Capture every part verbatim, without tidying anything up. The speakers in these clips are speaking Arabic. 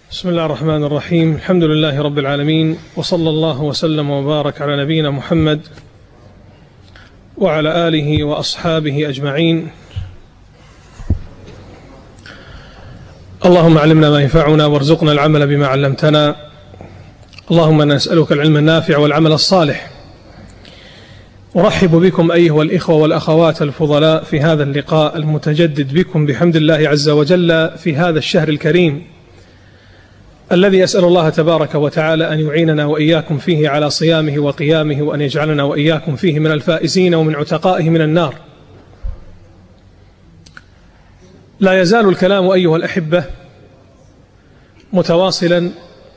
بسم الله الرحمن الرحيم. الحمد لله رب العالمين، وصلى الله وسلم وبارك على نبينا محمد وعلى آله وأصحابه أجمعين. اللهم علمنا ما ينفعنا وارزقنا العمل بما علمتنا. اللهم نسألك العلم النافع والعمل الصالح. أرحب بكم أيها الإخوة والأخوات الفضلاء في هذا اللقاء المتجدد بكم بحمد الله عز وجل في هذا الشهر الكريم الذي أسأل الله تبارك وتعالى أن يعيننا وإياكم فيه على صيامه وقيامه، وأن يجعلنا وإياكم فيه من الفائزين ومن عتقائه من النار. لا يزال الكلام أيها الأحبة متواصلا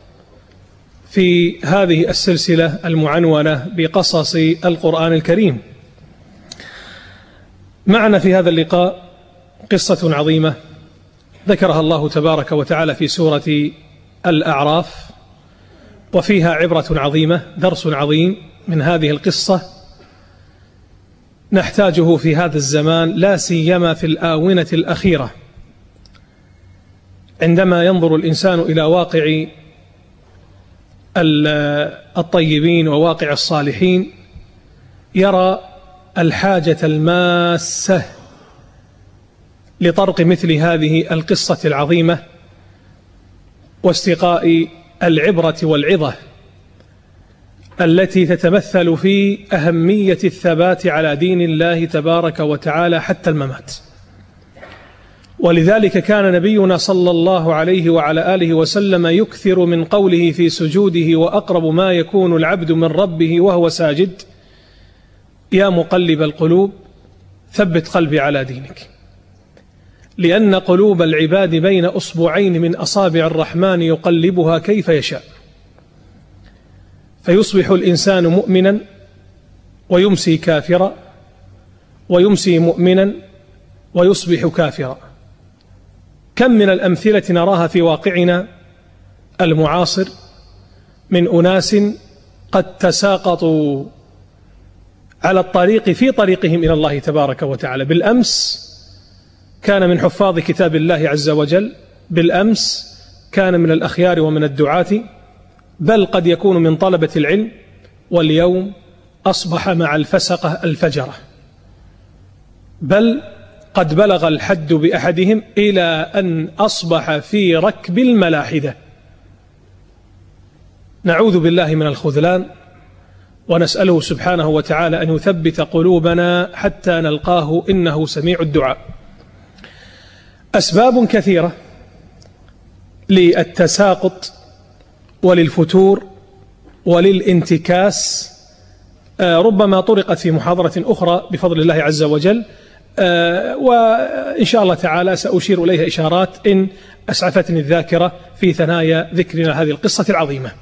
في هذه السلسلة المعنونة بقصص القرآن الكريم. معنا في هذا اللقاء قصة عظيمة ذكرها الله تبارك وتعالى في سورة الأعراف، وفيها عبرة عظيمة، درس عظيم من هذه القصة نحتاجه في هذا الزمان، لا سيما في الآونة الأخيرة، عندما ينظر الإنسان إلى واقع الطيبين وواقع الصالحين يرى الحاجة الماسة لطرق مثل هذه القصة العظيمة واستقاء العبرة والعظة التي تتمثل في أهمية الثبات على دين الله تبارك وتعالى حتى الممات. ولذلك كان نبينا صلى الله عليه وعلى آله وسلم يكثر من قوله في سجوده: وأقرب ما يكون العبد من ربه وهو ساجد يا مقلب القلوب ثبت قلبي على دينك. لأن قلوب العباد بين أصبعين من أصابع الرحمن يقلبها كيف يشاء، فيصبح الإنسان مؤمنا ويمسي كافرا، ويمسي مؤمنا ويصبح كافرا. كم من الأمثلة نراها في واقعنا المعاصر من أناس قد تساقطوا على الطريق في طريقهم إلى الله تبارك وتعالى. بالأمس كان من حفاظ كتاب الله عز وجل، بالأمس كان من الأخيار ومن الدعاة، بل قد يكون من طلبة العلم، واليوم أصبح مع الفسقة الفجرة، بل قد بلغ الحد بأحدهم إلى أن أصبح في ركب الملاحدة. نعوذ بالله من الخذلان، ونسأله سبحانه وتعالى أن يثبت قلوبنا حتى نلقاه إنه سميع الدعاء. أسباب كثيرة للتساقط وللفتور وللانتكاس ربما طرقت في محاضرة أخرى بفضل الله عز وجل، وإن شاء الله تعالى سأشير إليها إشارات إن أسعفتني الذاكرة في ثنايا ذكرنا هذه القصة العظيمة.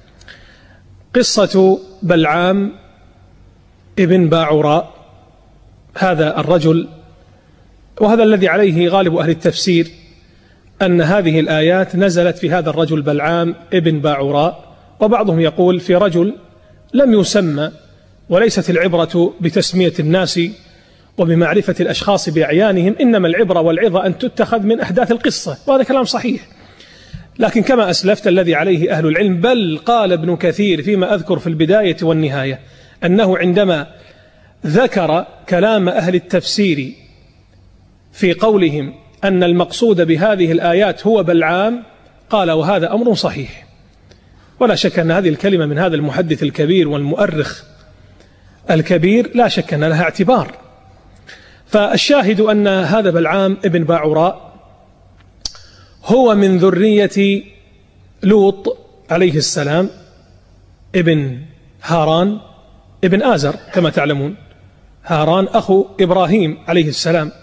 قصة بلعام ابن باعوراء، هذا الرجل، وهذا الذي عليه غالب أهل التفسير، أن هذه الآيات نزلت في هذا الرجل بلعام ابن باعوراء، وبعضهم يقول في رجل لم يسمى، وليست العبرة بتسمية الناس وبمعرفة الأشخاص بأعيانهم، إنما العبرة والعظة أن تتخذ من أحداث القصة، وهذا كلام صحيح. لكن كما أسلفت الذي عليه أهل العلم، بل قال ابن كثير فيما أذكر في البداية والنهاية أنه عندما ذكر كلام أهل التفسير في قولهم أن المقصود بهذه الآيات هو بلعام، قال وهذا أمر صحيح، ولا شك أن هذه الكلمة من هذا المحدث الكبير والمؤرخ الكبير لا شك أن لها اعتبار. فالشاهد أن هذا بلعام ابن باعوراء هو من ذرية لوط عليه السلام ابن هاران ابن آزر، كما تعلمون هاران أخو إبراهيم عليه السلام،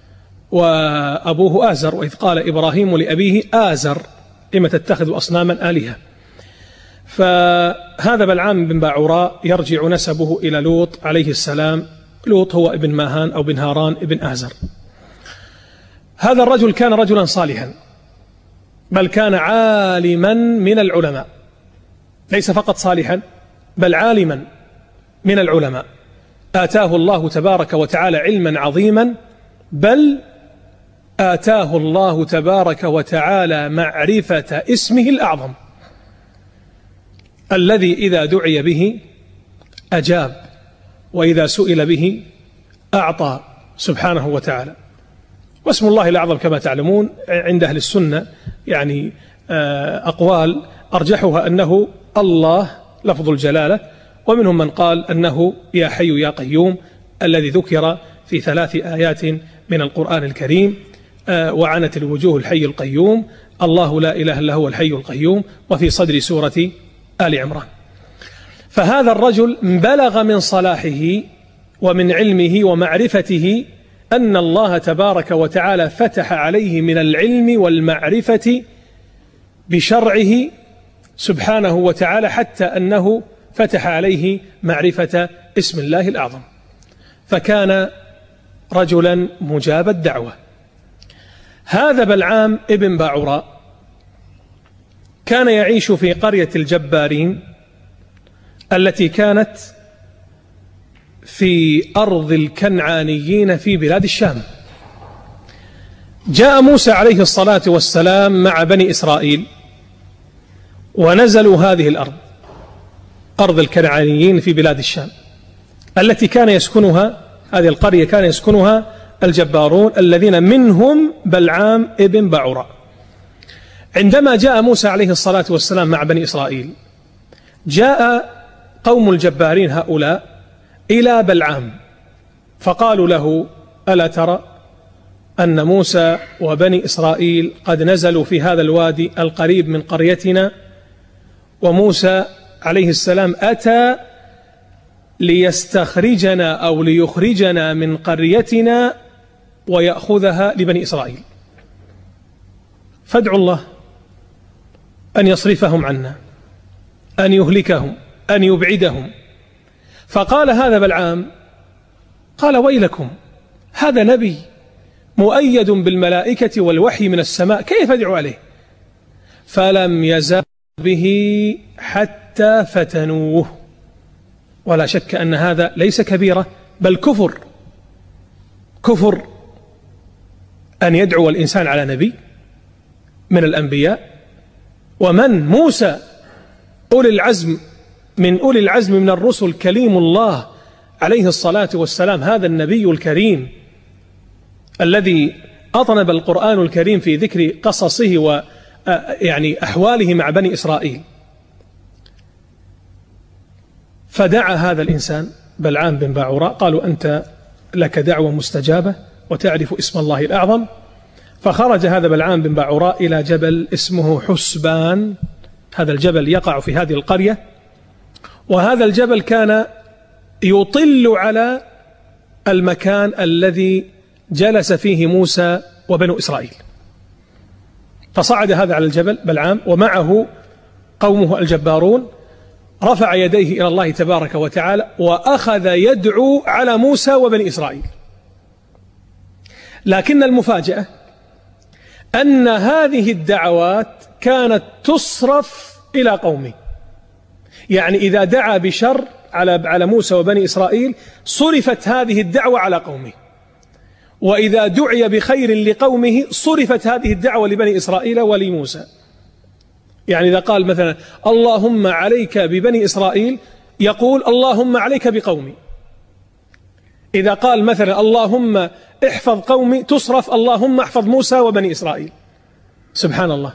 وأبوه آزر، وإذ قال إبراهيم لأبيه آزر لم تتخذ أصناما آلهة. فهذا بلعام بن باعوراء يرجع نسبه إلى لوط عليه السلام. لوط هو ابن ماهان أو بن هاران ابن آزر. هذا الرجل كان رجلا صالحا، بل كان عالما من العلماء، ليس فقط صالحا بل عالما من العلماء. آتاه الله تبارك وتعالى علما عظيما، بل آتاه الله تبارك وتعالى معرفة اسمه الأعظم الذي إذا دعي به أجاب، وإذا سئل به أعطى سبحانه وتعالى. واسم الله الأعظم كما تعلمون عند أهل السنة يعني أقوال أرجحها أنه الله لفظ الجلالة، ومنهم من قال أنه يا حي يا قيوم الذي ذكر في ثلاث آيات من القرآن الكريم، وعنت الوجوه الحي القيوم، الله لا إله إلا هو الحي القيوم، وفي صدر سورة آل عمران. فهذا الرجل بلغ من صلاحه ومن علمه ومعرفته أن الله تبارك وتعالى فتح عليه من العلم والمعرفة بشرعه سبحانه وتعالى، حتى أنه فتح عليه معرفة اسم الله الأعظم، فكان رجلا مجاب الدعوة. هذا بلعام ابن باعوراء كان يعيش في قرية الجبارين التي كانت في أرض الكنعانيين في بلاد الشام. جاء موسى عليه الصلاة والسلام مع بني إسرائيل ونزلوا هذه الأرض، أرض الكنعانيين في بلاد الشام التي كان يسكنها، هذه القرية كان يسكنها الجبارون الذين منهم بلعام ابن باعوراء. عندما جاء موسى عليه الصلاة والسلام مع بني إسرائيل، جاء قوم الجبارين هؤلاء إلى بلعام فقالوا له: ألا ترى أن موسى وبني إسرائيل قد نزلوا في هذا الوادي القريب من قريتنا، وموسى عليه السلام أتى ليستخرجنا أو ليخرجنا من قريتنا ويأخذها لبني إسرائيل، فادعوا الله أن يصرفهم عنا، أن يهلكهم، أن يبعدهم. فقال هذا بلعام، قال: ويلكم، هذا نبي مؤيد بالملائكة والوحي من السماء، كيف أدعو عليه؟ فلم يزل به حتى فتنوه. ولا شك أن هذا ليس كبيرة بل كفر، كفر أن يدعو الإنسان على نبي من الأنبياء، ومن موسى أولي العزم من أولي العزم من الرسل، كليم الله عليه الصلاة والسلام، هذا النبي الكريم الذي أطنب القرآن الكريم في ذكر قصصه و يعني أحواله مع بني إسرائيل. فدعا هذا الإنسان بلعام بن باعوراء، قالوا: أنت لك دعوة مستجابة وتعرف اسم الله الأعظم. فخرج هذا بلعام بن باعوراء إلى جبل اسمه حسبان، هذا الجبل يقع في هذه القرية، وهذا الجبل كان يطل على المكان الذي جلس فيه موسى وبنو إسرائيل. فصعد هذا على الجبل بلعام ومعه قومه الجبارون، رفع يديه إلى الله تبارك وتعالى وأخذ يدعو على موسى وبني إسرائيل. لكن المفاجأة أن هذه الدعوات كانت تصرف إلى قومه، يعني إذا دعا بشر على على موسى وبني إسرائيل صرفت هذه الدعوة على قومه، وإذا دعي بخير لقومه صرفت هذه الدعوة لبني إسرائيل ولموسى. يعني إذا قال مثلا: اللهم عليك ببني إسرائيل، يقول: اللهم عليك بقومي. إذا قال مثلا: اللهم احفظ قومي، تصرف: اللهم احفظ موسى وبني إسرائيل. سبحان الله.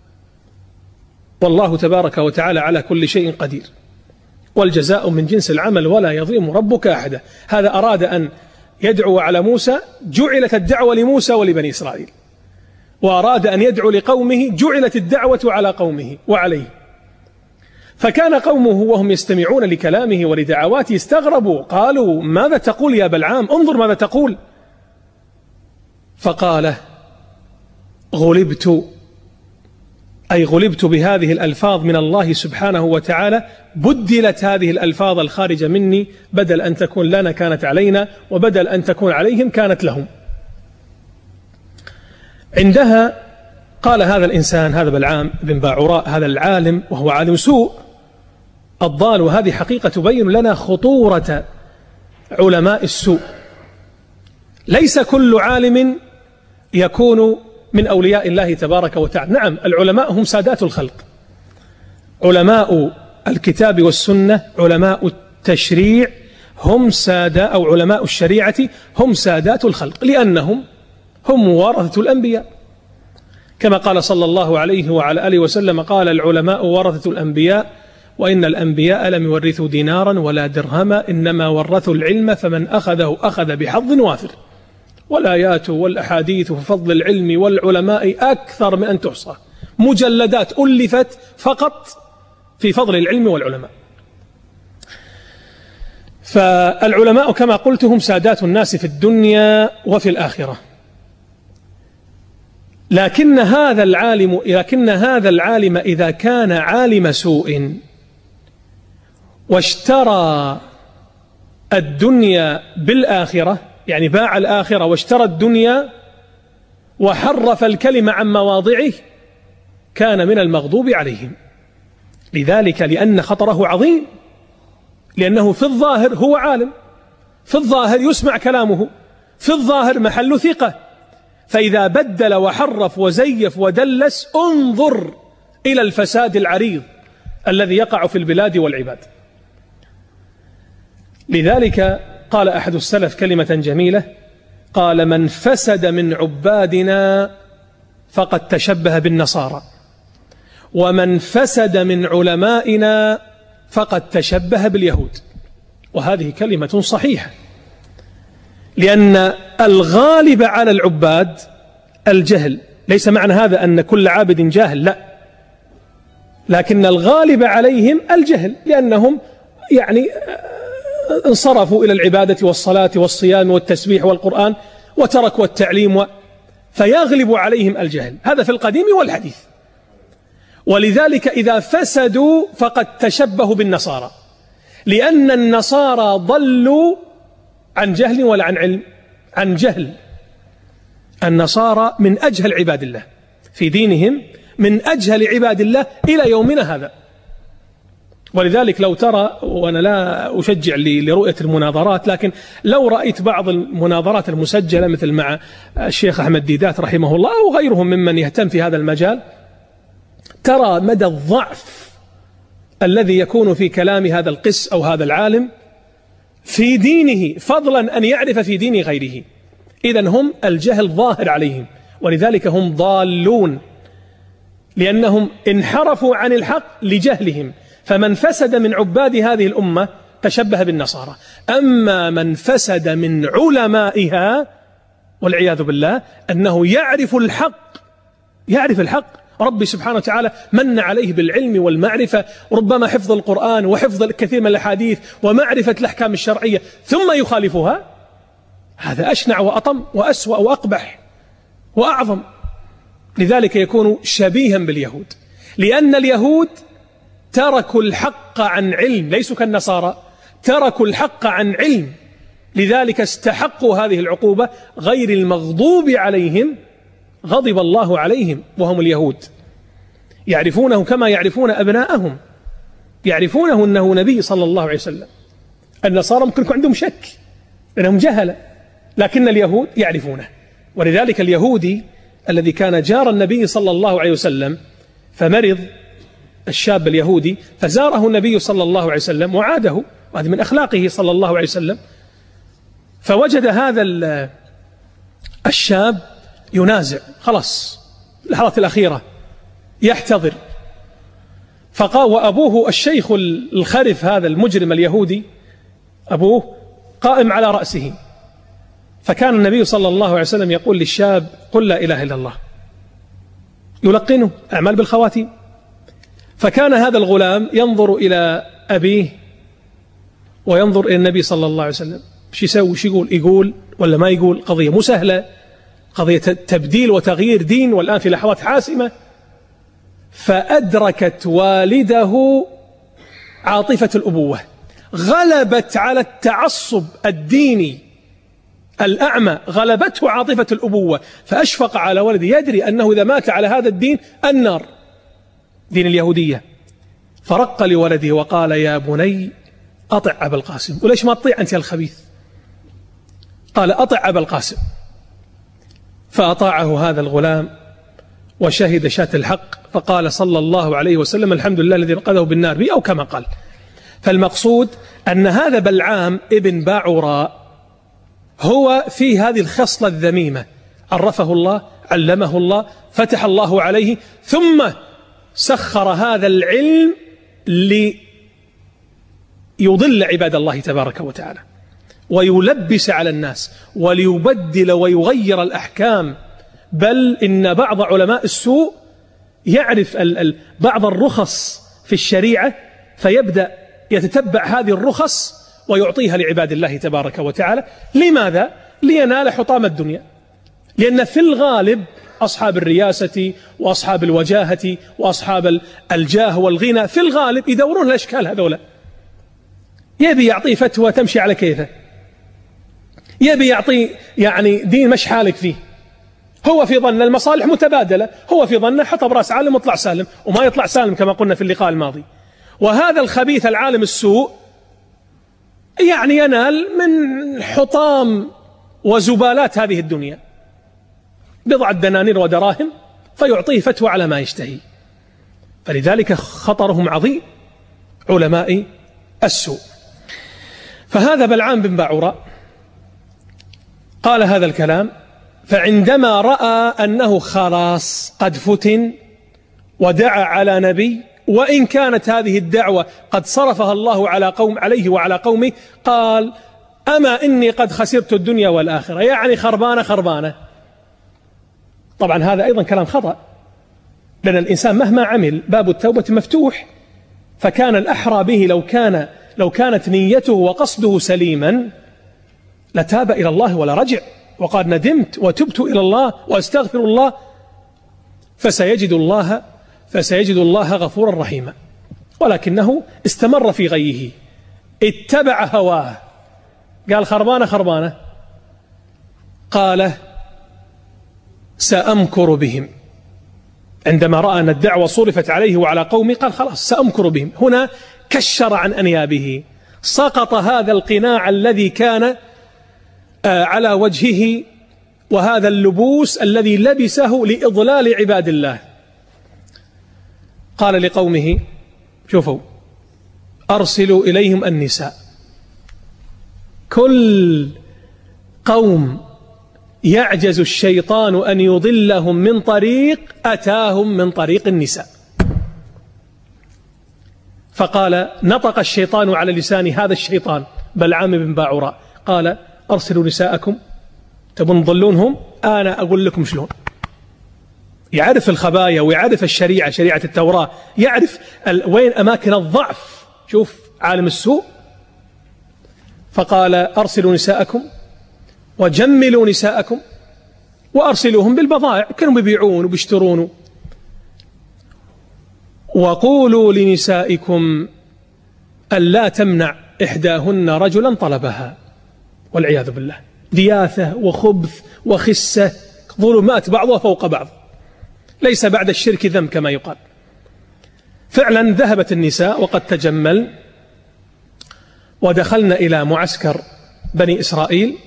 والله تبارك وتعالى على كل شيء قدير، والجزاء من جنس العمل ولا يظلم ربك أحدا. هذا أراد أن يدعو على موسى، جعلت الدعوة لموسى ولبني إسرائيل، وأراد أن يدعو لقومه، جعلت الدعوة على قومه وعليه. فكان قومه وهم يستمعون لكلامه ولدعواته استغربوا، قالوا: ماذا تقول يا بلعام؟ انظر ماذا تقول. فقال: غلبت، أي غلبت بهذه الألفاظ من الله سبحانه وتعالى، بدلت هذه الألفاظ الخارجة مني، بدل أن تكون لنا كانت علينا، وبدل أن تكون عليهم كانت لهم. عندها قال هذا الإنسان، هذا بلعام بن باعوراء، هذا العالم، وهو عالم سوء الضال، وهذه حقيقة تبين لنا خطورة علماء السوء. ليس كل عالم يكون من أولياء الله تبارك وتعالى. نعم، العلماء هم سادات الخلق، علماء الكتاب والسنة، علماء التشريع هم سادة، أو علماء الشريعة هم سادات الخلق، لأنهم هم ورثة الأنبياء، كما قال صلى الله عليه وعلى آله وسلم: قال العلماء ورثة الأنبياء، وإن الأنبياء لم يورثوا دينارا ولا درهما، إنما ورثوا العلم، فمن أخذه أخذ بحظ وافر. والآيات والأحاديث في فضل العلم والعلماء أكثر من أن تحصى، مجلدات ألفت فقط في فضل العلم والعلماء. فالعلماء كما قلت هم سادات الناس في الدنيا وفي الآخرة. لكن هذا العالم لكن هذا العالم إذا كان عالم سوء واشترى الدنيا بالآخرة، يعني باع الآخرة واشترى الدنيا وحرف الكلمة عن مواضعه، كان من المغضوب عليهم. لذلك لأن خطره عظيم، لأنه في الظاهر هو عالم، في الظاهر يسمع كلامه، في الظاهر محل ثقة، فإذا بدل وحرف وزيف ودلس انظر إلى الفساد العريض الذي يقع في البلاد والعباد. لذلك قال أحد السلف كلمة جميلة، قال: من فسد من عبادنا فقد تشبه بالنصارى، ومن فسد من علمائنا فقد تشبه باليهود. وهذه كلمة صحيحة، لأن الغالب على العباد الجهل. ليس معنى هذا أن كل عابد جاهل، لا، لكن الغالب عليهم الجهل، لأنهم يعني انصرفوا إلى العبادة والصلاة والصيام والتسبيح والقرآن وتركوا التعليم و... فيغلب عليهم الجهل، هذا في القديم والحديث. ولذلك إذا فسدوا فقد تشبهوا بالنصارى، لأن النصارى ضلوا عن جهل ولا عن علم؟ عن جهل. النصارى من أجهل عباد الله في دينهم، من أجهل عباد الله إلى يومنا هذا. ولذلك لو ترى، وأنا لا أشجع لرؤية المناظرات، لكن لو رأيت بعض المناظرات المسجلة مثل مع الشيخ أحمد ديدات رحمه الله أو غيرهم ممن يهتم في هذا المجال، ترى مدى الضعف الذي يكون في كلام هذا القس أو هذا العالم في دينه، فضلا أن يعرف في دين غيره. إذن هم الجهل ظاهر عليهم، ولذلك هم ضالون، لأنهم انحرفوا عن الحق لجهلهم. فمن فسد من عباد هذه الأمة تشبه بالنصارى. أما من فسد من علمائها والعياذ بالله، أنه يعرف الحق، يعرف الحق. ربي سبحانه وتعالى من عليه بالعلم والمعرفة، ربما حفظ القرآن وحفظ الكثير من الأحاديث ومعرفة الأحكام الشرعية، ثم يخالفها. هذا أشنع وأطم وأسوأ وأقبح وأعظم. لذلك يكون شبيها باليهود، لأن اليهود تركوا الحق عن علم، ليسوا كالنصارى، تركوا الحق عن علم، لذلك استحقوا هذه العقوبة. غير المغضوب عليهم غضب الله عليهم، وهم اليهود، يعرفونه كما يعرفون أبناءهم، يعرفونه أنه نبي صلى الله عليه وسلم. النصارى ممكن يكون عندهم شك لأنهم جهلة، لكن اليهود يعرفونه. ولذلك اليهودي الذي كان جار النبي صلى الله عليه وسلم فمرض الشاب اليهودي، فزاره النبي صلى الله عليه وسلم وعاده، وهذا من أخلاقه صلى الله عليه وسلم. فوجد هذا الشاب ينازع، خلاص اللحظات الأخيرة يحتضر، فقال، وأبوه الشيخ الخرف هذا المجرم اليهودي أبوه قائم على رأسه. فكان النبي صلى الله عليه وسلم يقول للشاب: قل لا إله إلا الله، يلقنه أعمال بالخواتيم. فكان هذا الغلام ينظر إلى أبيه وينظر إلى النبي صلى الله عليه وسلم، شو يسوي، شو يقول، يقول ولا ما يقول؟ قضية مو سهلة، قضية تبديل وتغيير دين، والآن في لحظات حاسمة. فأدركت والده عاطفة الأبوة، غلبت على التعصب الديني الأعمى، غلبته عاطفة الأبوة، فأشفق على ولده، يدري أنه إذا مات على هذا الدين النار، دين اليهودية. فرق لولده وقال: يا بني أطع أبا القاسم. وليش ما تطيع أنت الخبيث؟ قال: أطع أبا القاسم. فأطاعه هذا الغلام وشهد شاة الحق، فقال صلى الله عليه وسلم: الحمد لله الذي انقذه بالنار بي، أو كما قال. فالمقصود أن هذا بلعام ابن باعوراء هو في هذه الخصلة الذميمة، عرفه الله، علمه الله، فتح الله عليه، ثم سخر هذا العلم ليضل عباد الله تبارك وتعالى ويلبس على الناس وليبدل ويغير الأحكام. بل إن بعض علماء السوء يعرف بعض الرخص في الشريعة فيبدأ يتتبع هذه الرخص ويعطيها لعباد الله تبارك وتعالى. لماذا؟ لينال حطام الدنيا. لأن في الغالب أصحاب الرياسة وأصحاب الوجاهة وأصحاب الجاه والغنى في الغالب يدورون الأشكال هذولا، يبي يعطي فتوى تمشي على كيفه، يبي يعطي يعني دين مش حالك فيه، هو في ظن المصالح متبادلة، هو في ظنه حطب رأس عالم وطلع سالم، وما يطلع سالم كما قلنا في اللقاء الماضي. وهذا الخبيث العالم السوء يعني ينال من حطام وزبالات هذه الدنيا بضعة دنانير ودراهم فيعطيه فتوى على ما يشتهي. فلذلك خطرهم عظيم علماء السوء. فهذا بلعام بن باعوراء قال هذا الكلام، فعندما رأى أنه خلاص قد فتن ودعا على نبي، وإن كانت هذه الدعوة قد صرفها الله على قوم عليه وعلى قومه، قال: أما إني قد خسرت الدنيا والآخرة، يعني خربانة خربانة. طبعا هذا أيضا كلام خطأ، لأن الإنسان مهما عمل باب التوبة مفتوح، فكان الأحرى به لو كان لو كانت نيته وقصده سليما لتاب إلى الله ولا رجع وقال: ندمت وتبت إلى الله وأستغفر الله، فسيجد الله فسيجد الله غفورا رحيما. ولكنه استمر في غيه، اتبع هواه، قال: خربانة خربانة. قال: سأمكر بهم. عندما رأى أن الدعوة صرفت عليه وعلى قومه قال: خلاص سأمكر بهم. هنا كشر عن أنيابه، سقط هذا القناع الذي كان على وجهه وهذا اللبوس الذي لبسه لإضلال عباد الله. قال لقومه: شوفوا، أرسلوا إليهم النساء. كل قوم يعجز الشيطان أن يضلهم من طريق أتاهم من طريق النساء. فقال: نطق الشيطان على لسان هذا الشيطان بلعام بن باعوراء، قال: أرسلوا نساءكم، تبون تضلونهم، أنا أقول لكم شلون. يعرف الخبايا ويعرف الشريعة، شريعة التوراة، يعرف وين أماكن الضعف. شوف عالم السوء. فقال: أرسلوا نساءكم وجملوا نساءكم وأرسلوهم بالبضائع، كانوا يبيعون وبيشترون. وقولوا لنسائكم ألا تمنع إحداهن رجلا طلبها، والعياذ بالله، دياثة وخبث وخسة، ظلمات بعضها فوق بعض، ليس بعد الشرك ذنب كما يقال. فعلا ذهبت النساء وقد تجمل ودخلنا إلى معسكر بني إسرائيل،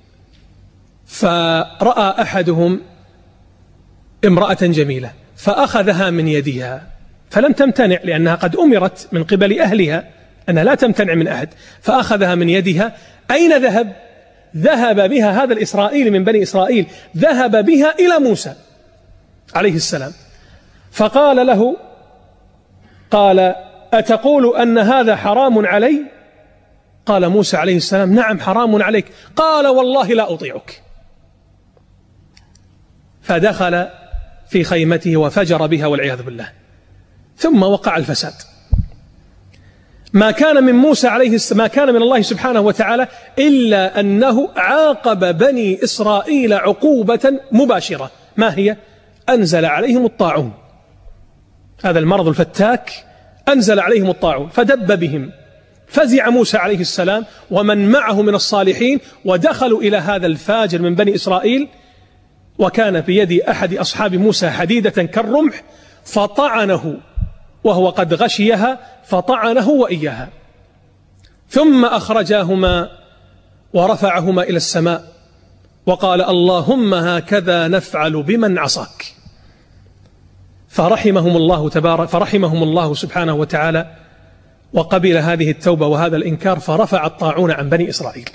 فرأى أحدهم امرأة جميلة فأخذها من يدها، فلم تمتنع لأنها قد أمرت من قبل أهلها أنها لا تمتنع من أحد، فأخذها من يدها. أين ذهب؟ ذهب بها هذا الإسرائيلي من بني إسرائيل، ذهب بها إلى موسى عليه السلام، فقال له، قال: أتقول أن هذا حرام علي؟ قال موسى عليه السلام: نعم حرام عليك. قال: والله لا أطيعك. فدخل في خيمته وفجر بها والعياذ بالله، ثم وقع الفساد. ما كان من موسى عليه السلام، ما كان من الله سبحانه وتعالى إلا أنه عاقب بني إسرائيل عقوبة مباشرة. ما هي؟ أنزل عليهم الطاعون، هذا المرض الفتاك، أنزل عليهم الطاعون فدب بهم. فزع موسى عليه السلام ومن معه من الصالحين ودخلوا إلى هذا الفاجر من بني إسرائيل، وكان بيد أحد أصحاب موسى حديدة كالرمح فطعنه وهو قد غشيها، فطعنه وإياها، ثم أخرجاهما ورفعهما إلى السماء وقال اللهم هكذا نفعل بمن عصاك، فرحمهم الله تبارك فرحمهم الله سبحانه وتعالى وقبل هذه التوبة وهذا الإنكار، فرفع الطاعون عن بني إسرائيل.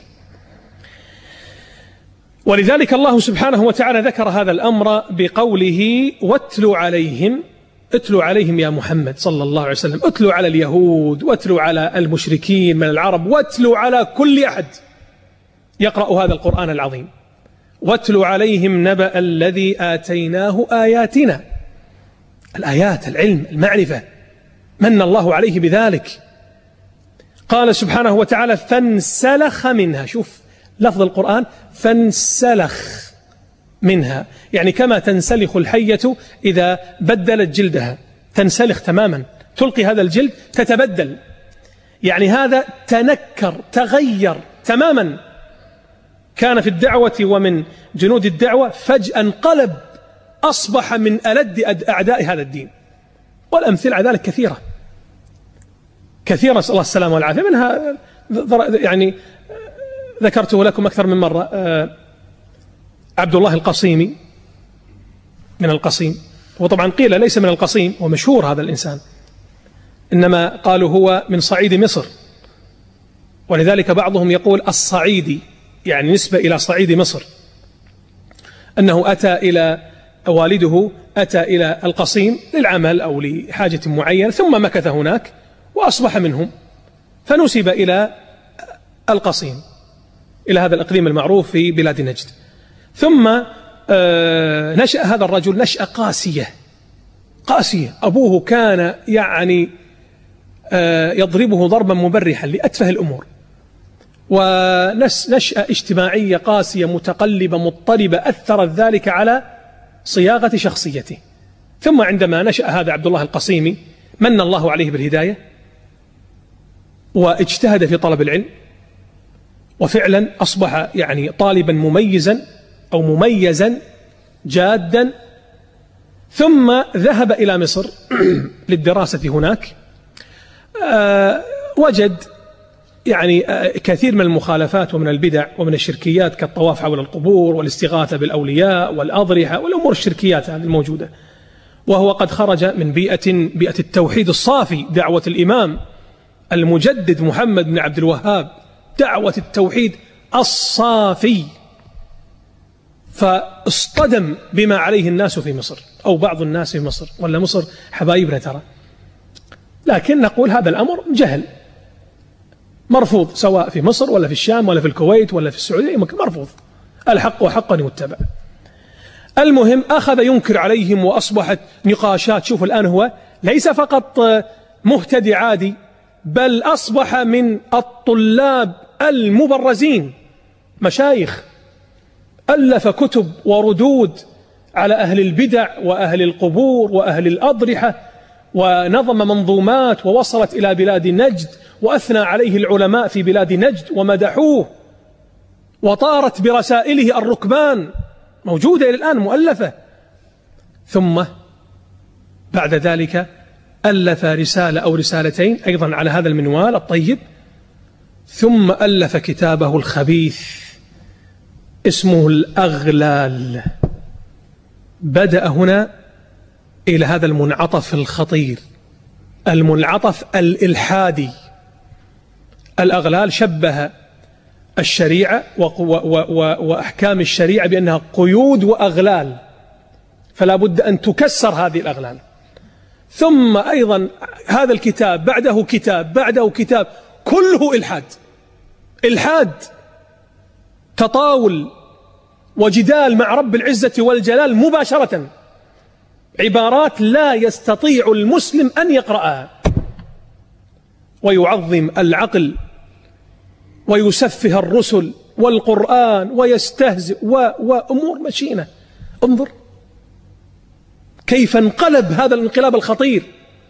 ولذلك الله سبحانه وتعالى ذكر هذا الأمر بقوله واتل عليهم، اتلوا عليهم يا محمد صلى الله عليه وسلم، اتلوا على اليهود واتلوا على المشركين من العرب، واتلوا على كل أحد يقرأ هذا القرآن العظيم. واتلوا عليهم نبأ الذي آتيناه آياتنا، الآيات، العلم، المعرفة، من الله عليه بذلك. قال سبحانه وتعالى فانسلخ منها، شوف لفظ القرآن فانسلخ منها، يعني كما تنسلخ الحية إذا بدلت جلدها، تنسلخ تماما، تلقي هذا الجلد تتبدل، يعني هذا تنكر تغير تماما، كان في الدعوة ومن جنود الدعوة فجأة انقلب، أصبح من ألد أعداء هذا الدين. والأمثلة على ذلك كثيرة كثيرة، نسأل الله السلامة والعافية. منها يعني ذكرته لكم أكثر من مرة، عبد الله القصيمي من القصيم، وطبعا قيل ليس من القصيم، ومشهور هذا الإنسان، إنما قالوا هو من صعيد مصر، ولذلك بعضهم يقول الصعيدي، يعني نسبة إلى صعيد مصر، أنه أتى إلى والده أتى إلى القصيم للعمل أو لحاجة معينة، ثم مكث هناك وأصبح منهم، فنسب إلى القصيم، إلى هذا الإقليم المعروف في بلاد نجد. ثم نشأ هذا الرجل نشأة قاسية قاسية، أبوه كان يعني يضربه ضربا مبرحا لأتفه الأمور، ونشأة اجتماعية قاسية متقلبة مضطربة، أثرت ذلك على صياغة شخصيته. ثم عندما نشأ هذا عبد الله القصيمي من الله عليه بالهداية، واجتهد في طلب العلم، وفعلا أصبح يعني طالبا مميزا أو مميزا جادا. ثم ذهب إلى مصر للدراسة هناك، أه وجد يعني كثير من المخالفات ومن البدع ومن الشركيات، كالطواف حول القبور والاستغاثة بالأولياء والأضرحة والأمور الشركيات هذه الموجودة، وهو قد خرج من بيئة بيئة التوحيد الصافي، دعوة الإمام المجدد محمد بن عبد الوهاب، دعوة التوحيد الصافي، فاصطدم بما عليه الناس في مصر أو بعض الناس في مصر، ولا مصر حبايبنا ترى، لكن نقول هذا الأمر جهل مرفوض، سواء في مصر ولا في الشام ولا في الكويت ولا في السعودية، مرفوض، الحق وحقا يتبع. المهم أخذ ينكر عليهم، وأصبحت نقاشات. شوف الآن هو ليس فقط مهتدي عادي، بل أصبح من الطلاب المبرزين، مشايخ، ألف كتب وردود على أهل البدع وأهل القبور وأهل الأضرحة، ونظم منظومات ووصلت إلى بلاد نجد، وأثنى عليه العلماء في بلاد نجد ومدحوه، وطارت برسائله الركبان، موجودة إلى الآن مؤلفة. ثم بعد ذلك ألف رسالة أو رسالتين أيضا على هذا المنوال الطيب، ثم ألف كتابه الخبيث اسمه الأغلال. بدأ هنا إلى هذا المنعطف الخطير، المنعطف الإلحادي. الأغلال شبه الشريعة وأحكام الشريعة بأنها قيود وأغلال، فلا بد أن تكسر هذه الأغلال. ثم أيضا هذا الكتاب بعده كتاب بعده كتاب، كله إلحاد، إلحاد، تطاول وجدال مع رب العزة والجلال مباشرة، عبارات لا يستطيع المسلم أن يقرأها، ويعظم العقل ويسفه الرسل والقرآن ويستهزئ وأمور مشينة. انظر كيف انقلب هذا الانقلاب الخطير.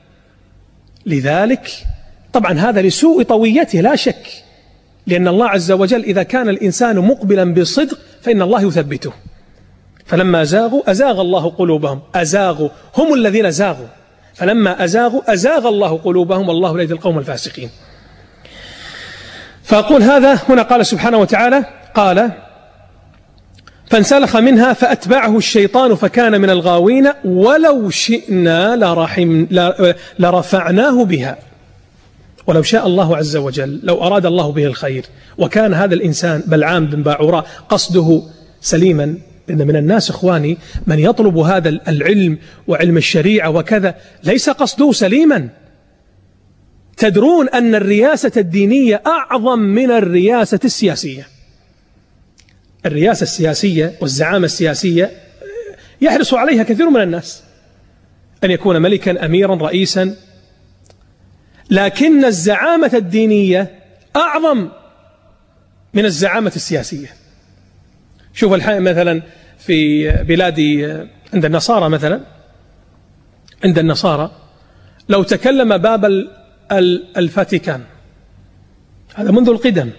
لذلك طبعا هذا لسوء طويته لا شك، لأن الله عز وجل إذا كان الإنسان مقبلا بصدق فإن الله يثبته. فلما زاغوا أزاغ الله قلوبهم، أزاغوا هم الذين زاغوا، فلما أزاغوا أزاغ الله قلوبهم، والله لا يهدي القوم الفاسقين. فأقول هذا هنا قال سبحانه وتعالى، قال فانسلخ منها فأتبعه الشيطان فكان من الغاوين ولو شئنا لرحم لرفعناه بها. ولو شاء الله عز وجل، لو أراد الله به الخير وكان هذا الإنسان بلعام بن باعوراء قصده سليما، إن من الناس إخواني من يطلب هذا العلم وعلم الشريعة وكذا ليس قصده سليما. تدرون أن الرياسة الدينية أعظم من الرياسة السياسية. الرياسة السياسية والزعامة السياسية يحرص عليها كثير من الناس، أن يكون ملكا أميرا رئيسا، لكن الزعامة الدينية أعظم من الزعامة السياسية. شوف الحين مثلا في بلاد عند النصارى، مثلا عند النصارى لو تكلم باب الفاتيكان هذا منذ القدم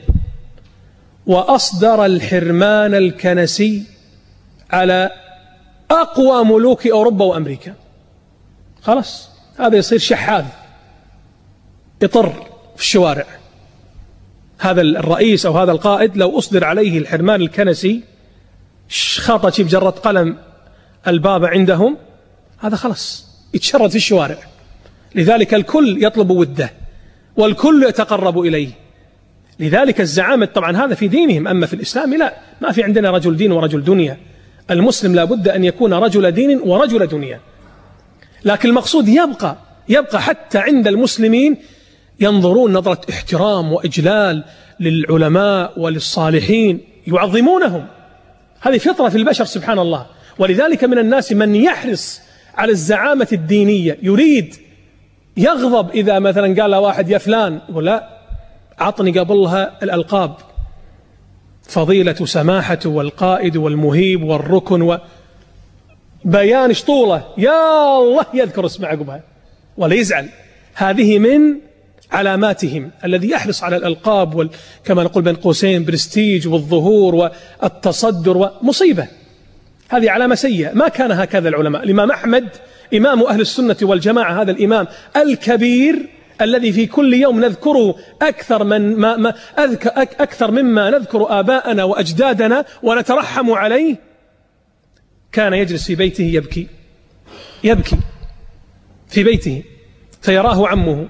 وأصدر الحرمان الكنسي على أقوى ملوك أوروبا وأمريكا، خلاص هذا يصير شحاذ يطر في الشوارع. هذا الرئيس أو هذا القائد لو أصدر عليه الحرمان الكنسي خطأ بجرة قلم البابا عندهم، هذا خلاص يتشرد في الشوارع. لذلك الكل يطلب وده والكل يتقرب إليه. لذلك الزعامة طبعا هذا في دينهم، أما في الإسلام لا، ما في عندنا رجل دين ورجل دنيا. المسلم لا بد أن يكون رجل دين ورجل دنيا. لكن المقصود يبقى يبقى حتى عند المسلمين ينظرون نظرة احترام وإجلال للعلماء وللصالحين، يعظمونهم. هذه فطرة في البشر سبحان الله. ولذلك من الناس من يحرص على الزعامة الدينية، يريد يغضب إذا مثلا قال واحد يا فلان، يقول لا عطني قبلها الألقاب، فضيلة سماحة والقائد والمهيب والركن وبيان شطولة، يا الله يذكر اسمه عقبها ولا يزعل. هذه من علاماتهم الذي يحرص على الألقاب وال... كما نقول بين قوسين برستيج والظهور والتصدر ومصيبة. هذه علامة سيئة، ما كان هكذا العلماء. الإمام أحمد إمام أهل السنة والجماعة، هذا الإمام الكبير الذي في كل يوم نذكره أكثر من ما ما أذكر أكثر مما نذكر آباءنا وأجدادنا ونترحم عليه، كان يجلس في بيته يبكي يبكي في بيته، فيراه عمه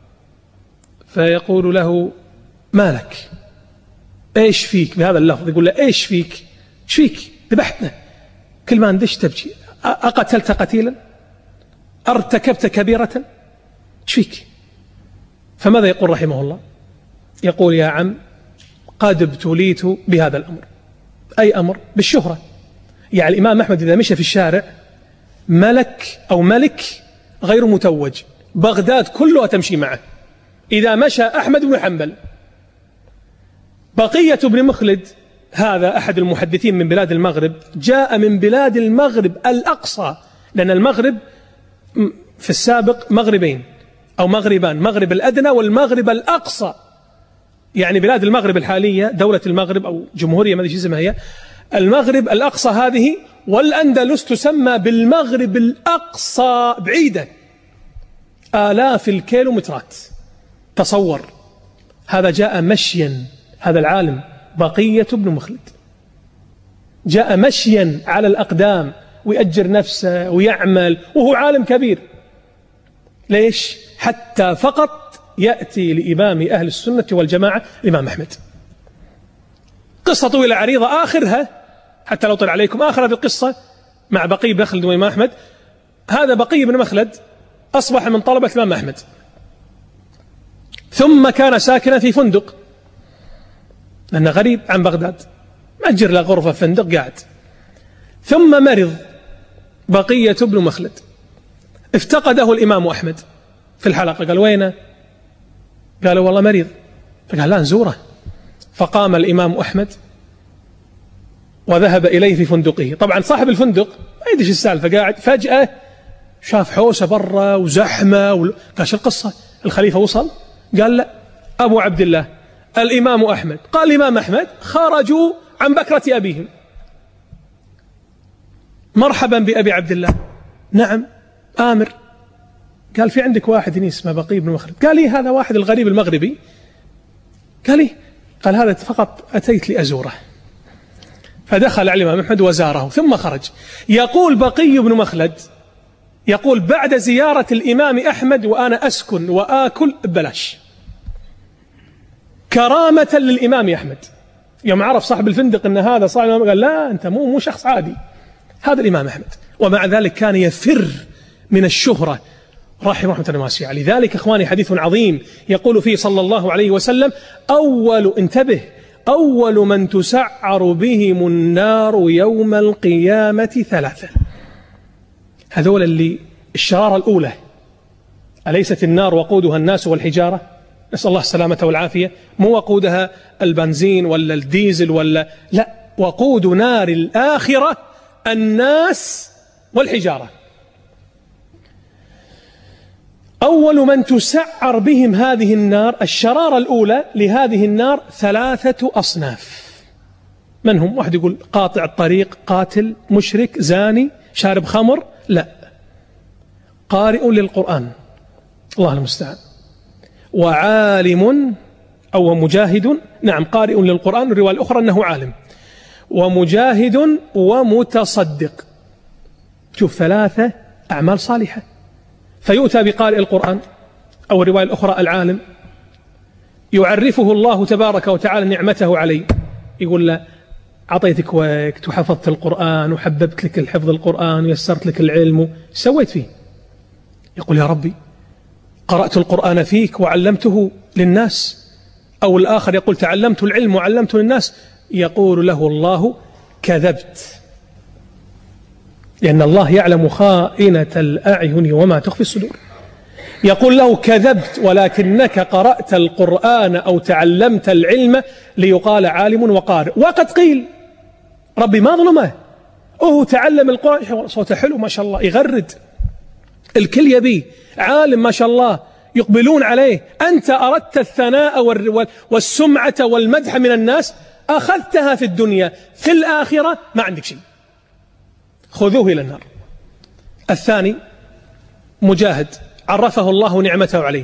فيقول له ما لك، ايش فيك، بهذا اللفظ يقول له ايش فيك، ايش فيك، ذبحتنا، كل ما ندش تبكي، أقتلت قتيلا، ارتكبت كبيرة، ايش فيك؟ فماذا يقول رحمه الله؟ يقول يا عم قد ابتليت بهذا الأمر. أي أمر؟ بالشهرة. يعني الإمام أحمد إذا مشى في الشارع ملك أو ملك غير متوج، بغداد كلها تمشي معه. إذا مشى أحمد بن حنبل، بقية بن مخلد هذا أحد المحدثين من بلاد المغرب، جاء من بلاد المغرب الأقصى، لأن المغرب في السابق مغربين أو مغربان، مغرب الأدنى والمغرب الأقصى. يعني بلاد المغرب الحالية، دولة المغرب أو جمهورية ما أدري شو اسمها هي، المغرب الأقصى هذه، والأندلس تسمى بالمغرب الأقصى، بعيدة آلاف الكيلومترات. تصور هذا جاء مشيا، هذا العالم بقية بن مخلد جاء مشيا على الأقدام ويأجر نفسه ويعمل وهو عالم كبير. ليش؟ حتى فقط يأتي لإمام أهل السنة والجماعة الإمام أحمد. قصة طويلة عريضة، آخرها حتى لو طلع عليكم، آخرها في القصة مع بقي بن مخلد والإمام أحمد. هذا بقي بن مخلد أصبح من طلبة الإمام أحمد، ثم كان ساكنا في فندق، لأنه غريب عن بغداد، مأجر له غرفة فندق قاعد. ثم مرض بقية بن مخلد، افتقده الإمام أحمد في الحلقة، قال وينه؟ قالوا والله مريض. فقال لا نزوره. فقام الإمام أحمد وذهب إليه في فندقه. طبعا صاحب الفندق ما يدري السالفة، قاعد فجأة شاف حوسة برا وزحمة و... قال شو القصة؟ الخليفة وصل؟ قال لا، أبو عبد الله الإمام أحمد. قال الإمام أحمد خرجوا عن بكرة أبيهم. مرحبا بأبي عبد الله. نعم آمر. قال في عندك واحد اسمه بقي بن مخلد. قال لي هذا واحد الغريب المغربي. قال لي قال هذا فقط أتيت لأزوره. فدخل على الإمام أحمد وزاره ثم خرج. يقول بقي بن مخلد يقول بعد زيارة الإمام أحمد وأنا أسكن وآكل ببلاش كرامة للإمام أحمد. يوم عرف صاحب الفندق أن هذا صاحب الإمام قال لا أنت مو مو شخص عادي، هذا الإمام أحمد. ومع ذلك كان يفر من الشهرة رحمه رحمة الله واسعة. لذلك إخواني حديث عظيم يقول فيه صلى الله عليه وسلم أول انتبه أول من تسعر بهم النار يوم القيامة ثلاثة. هذول اللي الشرارة الأولى، أليست النار وقودها الناس والحجارة؟ نسأل الله السلامة والعافية. مو وقودها البنزين ولا الديزل ولا لا، وقود نار الآخرة الناس والحجارة. أول من تسعر بهم هذه النار، الشرارة الأولى لهذه النار ثلاثة أصناف. من هم؟ واحد يقول قاطع الطريق، قاتل، مشرك، زاني، شارب خمر. لا، قارئ للقرآن، الله المستعان، وعالم أو مجاهد. نعم قارئ للقرآن، الرواية الأخرى أنه عالم، ومجاهد ومتصدق. شوف ثلاثة أعمال صالحة. فيؤتى بقارئ القرآن أو الرواية الأخرى العالم، يعرفه الله تبارك وتعالى نعمته عليه، يقول له عطيتك وقت وحفظت القرآن وحببت لك الحفظ القرآن ويسرت لك العلم، سويت فيه. يقول يا ربي قرأت القرآن فيك وعلمته للناس. أو الآخر يقول تعلمت العلم وعلمته للناس، يقول له الله كذبت، لأن الله يعلم خائنة الأعين وما تخفي الصدور. يقول له كذبت ولكنك قرأت القرآن أو تعلمت العلم ليقال عالم وقارئ. وقد قيل ربي ما ظلمه، أوه تعلم القرآن صوته حلو ما شاء الله، يغرد، الكل يبيه، عالم ما شاء الله، يقبلون عليه. أنت أردت الثناء والسمعة والمدح من الناس، أخذتها في الدنيا، في الآخرة ما عندك شيء، خذوه إلى النار. الثاني مجاهد، عرفه الله نعمته عليه،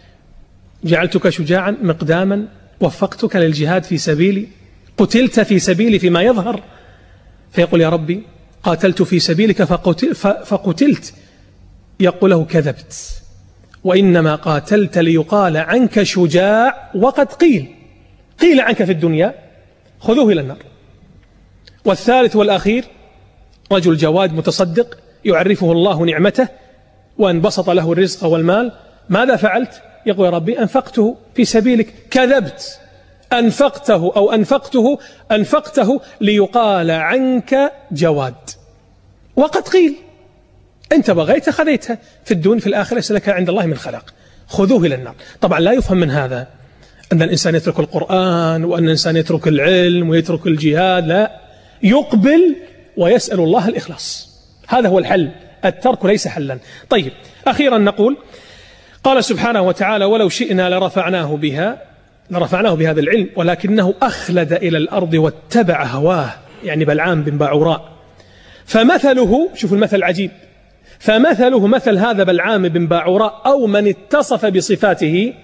جعلتك شجاعا مقداما، وفقتك للجهاد في سبيلي، قتلت في سبيلي فيما يظهر، فيقول يا ربي قاتلت في سبيلك فقتل فقتلت. يقول له كذبت، وإنما قاتلت ليقال عنك شجاع، وقد قيل قيل عنك في الدنيا، خذوه إلى النار. والثالث والأخير رجل جواد متصدق، يعرفه الله نعمته وانبسط له الرزق والمال، ماذا فعلت؟ يقول يا ربي أنفقته في سبيلك، كذبت، أنفقته أو أنفقته أنفقته ليقال عنك جواد، وقد قيل أنت بغيت خذيتها في الدون، في الآخرة ليس لك عند الله من خلاق، خذوه إلى النار. طبعا لا يفهم من هذا أن الإنسان يترك القرآن وأن الإنسان يترك العلم ويترك الجهاد، لا، يقبل ويسأل الله الإخلاص، هذا هو الحل، الترك ليس حلا. طيب أخيرا نقول قال سبحانه وتعالى ولو شئنا لرفعناه بها لرفعناه بهذا العلم ولكنه أخلد إلى الأرض واتبع هواه، يعني بلعام بن باعوراء. فمثله، شوف المثل العجيب، فمثله مثل هذا بلعام بن باعوراء أو من اتصف بصفاته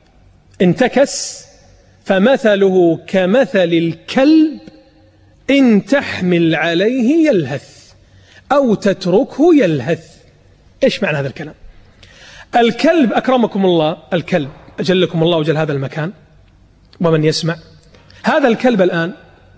انتكس، فمثله كمثل الكلب إن تحمل عليه يلهث أو تتركه يلهث. إيش معنى هذا الكلام؟ الكلب أكرمكم الله، الكلب أجلكم الله وجل هذا المكان ومن يسمع، هذا الكلب الآن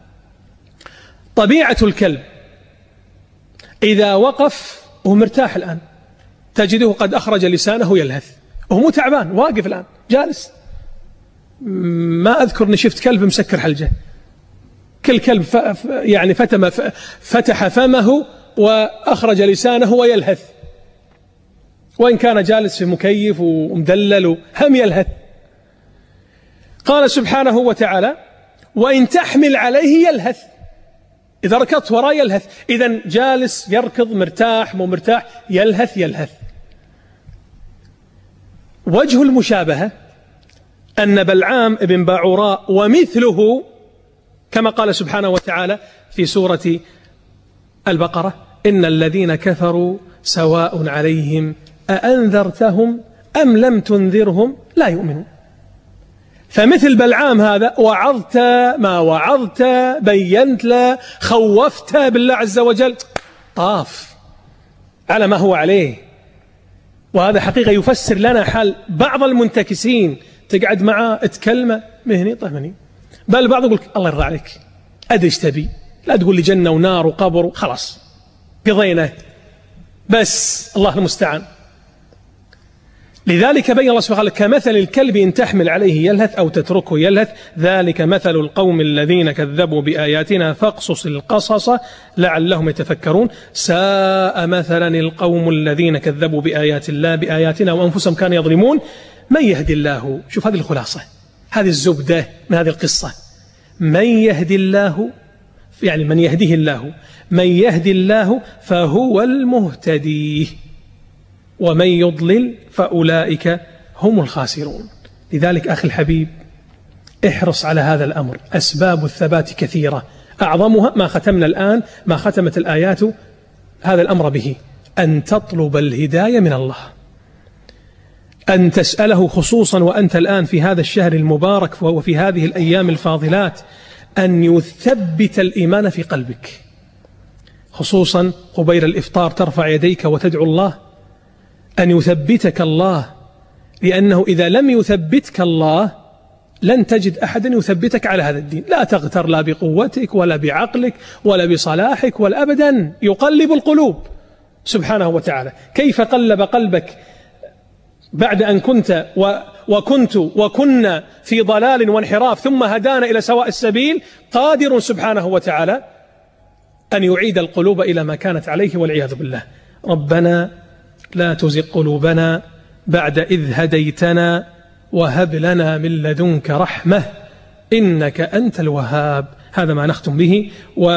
طبيعة الكلب إذا وقف وهو مرتاح الآن تجده قد أخرج لسانه يلهث، وهو مو تعبان، واقف الآن جالس. ما أذكر أني شفت كلب مسكر حلجه، كل كلب يعني فتم فتح فمه وأخرج لسانه ويلهث، وإن كان جالس في مكيف ومدلل هم يلهث. قال سبحانه وتعالى وإن تحمل عليه يلهث، إذا ركضت وراء يلهث، إذن جالس يركض مرتاح مو مرتاح يلهث يلهث. وجه المشابهة أن بلعام بن باعوراء ومثله كما قال سبحانه وتعالى في سورة البقرة إن الذين كفروا سواء عليهم أأنذرتهم أم لم تنذرهم لا يؤمنون. فمثل بلعام هذا وعظت ما وعظت، بينت له، خوفت بالله عز وجل، طاف على ما هو عليه. وهذا حقيقة يفسر لنا حال بعض المنتكسين، تقعد معه تكلمه مهني طهمني، بل البعض يقول الله يرضى عليك أدري ايش تبي، لا تقول لي جنة ونار وقبر، خلاص قضينا بس الله المستعان. لذلك بين الله سبحانه وتعالى كمثل الكلب إن تحمل عليه يلهث أو تتركه يلهث، ذلك مثل القوم الذين كذبوا بآياتنا فاقصص القصص لعلهم يتفكرون. ساء مثلا القوم الذين كذبوا بآيات الله بآياتنا وأنفسهم كانوا يظلمون. من يهدي الله، شوف هذه الخلاصة، هذه الزبدة من هذه القصة، من يهدي الله يعني من يهديه الله، من يهدي الله فهو المهتدي، ومن يضلل فأولئك هم الخاسرون. لذلك أخي الحبيب احرص على هذا الأمر. أسباب الثبات كثيرة، أعظمها ما ختمنا الآن، ما ختمت الآيات هذا الأمر به، أن تطلب الهداية من الله، أن تسأله خصوصا وأنت الآن في هذا الشهر المبارك وفي هذه الأيام الفاضلات، أن يثبت الإيمان في قلبك، خصوصا قبيل الإفطار ترفع يديك وتدعو الله أن يثبتك الله، لأنه إذا لم يثبتك الله لن تجد أحدا يثبتك على هذا الدين. لا تغتر لا بقوتك ولا بعقلك ولا بصلاحك ولا أبدا، يقلب القلوب سبحانه وتعالى. كيف قلب قلبك بعد أن كنت وكنت وكنا في ضلال وانحراف ثم هدانا إلى سواء السبيل، قادر سبحانه وتعالى أن يعيد القلوب إلى ما كانت عليه والعياذ بالله. ربنا لا تزغ قلوبنا بعد إذ هديتنا وهب لنا من لدنك رحمة إنك أنت الوهاب. هذا ما نختم به.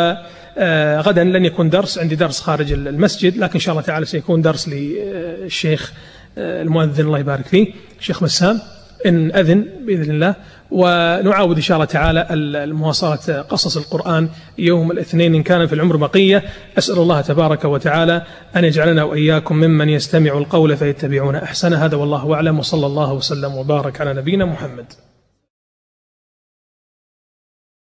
وغدا لن يكون درس، عندي درس خارج المسجد، لكن إن شاء الله تعالى سيكون درس للشيخ المؤذن الله يبارك فيه الشيخ بسام إن أذن بإذن الله، ونعاود إن شاء الله تعالى المواصلة قصص القرآن يوم الاثنين إن كان في العمر بقية. أسأل الله تبارك وتعالى أن يجعلنا وإياكم ممن يستمع القول فيتبعون أحسنه. هذا والله أعلم، وصلى الله وسلم وبارك على نبينا محمد.